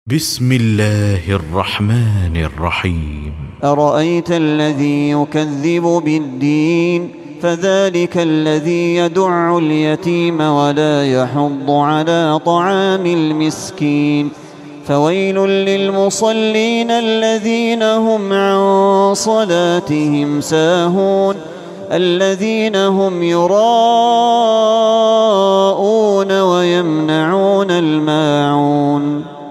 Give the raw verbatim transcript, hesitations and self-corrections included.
بسم الله الرحمن الرحيم. أرأيت الذي يكذب بالدين فذلك الذي يدع اليتيم ولا يحض على طعام المسكين فويل للمصلين الذين هم عن صلاتهم ساهون الذين هم يراءون ويمنعون الماعون.